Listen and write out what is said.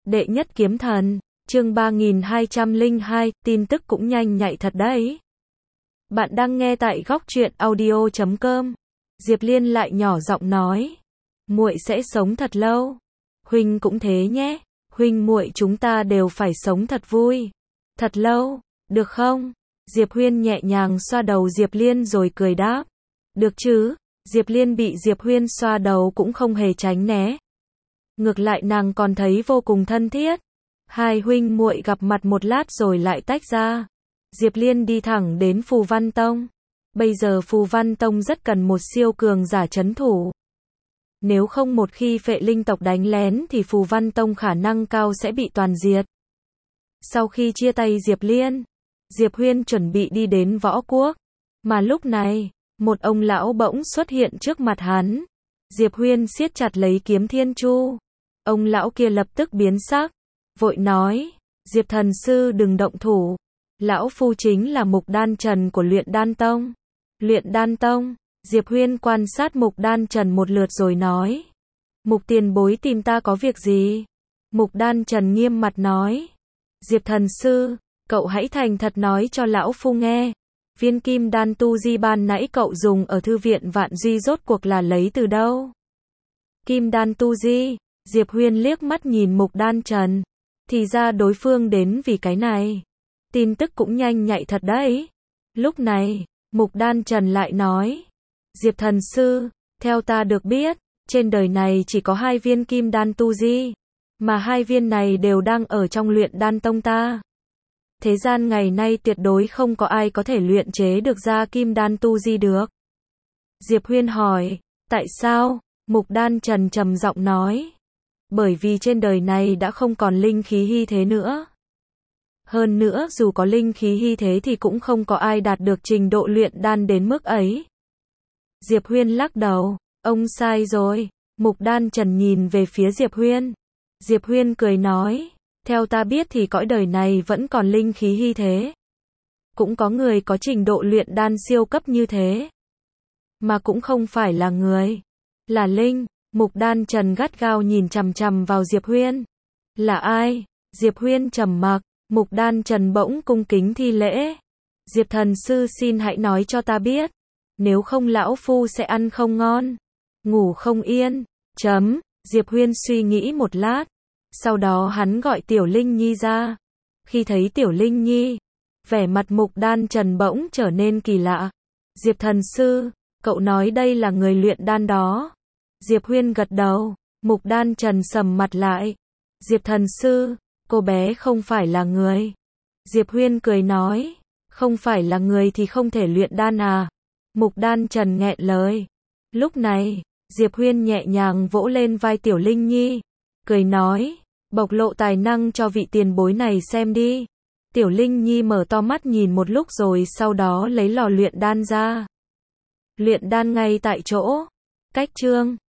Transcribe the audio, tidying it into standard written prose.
Đệ nhất kiếm thần, chương 3202, tin tức cũng nhanh nhạy thật đấy. Bạn đang nghe tại góc truyện audio.com. Diệp Liên lại nhỏ giọng nói, muội sẽ sống thật lâu. Huynh cũng thế nhé, huynh muội chúng ta đều phải sống thật vui, thật lâu, được không? Diệp Huyên nhẹ nhàng xoa đầu Diệp Liên rồi cười đáp, được chứ? Diệp Liên bị Diệp Huyên xoa đầu cũng không hề tránh né. Ngược lại nàng còn thấy vô cùng thân thiết. Hai huynh muội gặp mặt một lát rồi lại tách ra. Diệp Liên đi thẳng đến Phù Văn Tông. Bây giờ Phù Văn Tông rất cần một siêu cường giả trấn thủ. Nếu không một khi Phệ Linh tộc đánh lén thì Phù Văn Tông khả năng cao sẽ bị toàn diệt. Sau khi chia tay Diệp Liên, Diệp Huyên chuẩn bị đi đến Võ Quốc. Mà lúc này, một ông lão bỗng xuất hiện trước mặt hắn. Diệp Huyên siết chặt lấy kiếm thiên chu. Ông lão kia lập tức biến sắc, vội nói, Diệp thần sư đừng động thủ. Lão phu chính là Mục Đan Trần của Luyện Đan Tông. Luyện Đan Tông, Diệp Huyên quan sát Mục Đan Trần một lượt rồi nói, Mục tiền bối tìm ta có việc gì? Mục Đan Trần nghiêm mặt nói, Diệp thần sư, cậu hãy thành thật nói cho lão phu nghe. Viên kim đan tu di ban nãy cậu dùng ở thư viện Vạn Duy rốt cuộc là lấy từ đâu? Kim đan tu di, Diệp Huyên liếc mắt nhìn Mục Đan Trần. Thì ra đối phương đến vì cái này. Tin tức cũng nhanh nhạy thật đấy. Lúc này, Mục Đan Trần lại nói, Diệp thần sư, theo ta được biết, trên đời này chỉ có 2 viên kim đan tu di, mà 2 viên này đều đang ở trong Luyện Đan Tông ta. Thế gian ngày nay tuyệt đối không có ai có thể luyện chế được ra kim đan tu di được. Diệp Huyên hỏi, tại sao? Mục Đan Trần trầm giọng nói, bởi vì trên đời này đã không còn linh khí hy thế nữa. Hơn nữa dù có linh khí hy thế thì cũng không có ai đạt được trình độ luyện đan đến mức ấy. Diệp Huyên lắc đầu, ông sai rồi. Mục Đan Trần nhìn về phía Diệp Huyên. Diệp Huyên cười nói, theo ta biết thì cõi đời này vẫn còn linh khí hy thế. Cũng có người có trình độ luyện đan siêu cấp như thế. Mà cũng không phải là người, là linh. Mục Đan Trần gắt gao nhìn chằm chằm vào Diệp Huyên. Là ai? Diệp Huyên trầm mặc. Mục Đan Trần bỗng cung kính thi lễ. Diệp thần sư xin hãy nói cho ta biết. Nếu không lão phu sẽ ăn không ngon, ngủ không yên. Diệp Huyên suy nghĩ một lát. Sau đó hắn gọi Tiểu Linh Nhi ra. Khi thấy Tiểu Linh Nhi, vẻ mặt Mục Đan Trần bỗng trở nên kỳ lạ. Diệp thần sư, cậu nói đây là người luyện đan đó. Diệp Huyên gật đầu. Mục Đan Trần sầm mặt lại. Diệp thần sư, cô bé không phải là người. Diệp Huyên cười nói, không phải là người thì không thể luyện đan à? Mục Đan Trần nghẹn lời. Lúc này, Diệp Huyên nhẹ nhàng vỗ lên vai Tiểu Linh Nhi, cười nói, bộc lộ tài năng cho vị tiền bối này xem đi. Tiểu Linh Nhi mở to mắt nhìn một lúc rồi sau đó lấy lò luyện đan ra. Luyện đan ngay tại chỗ. Cách chương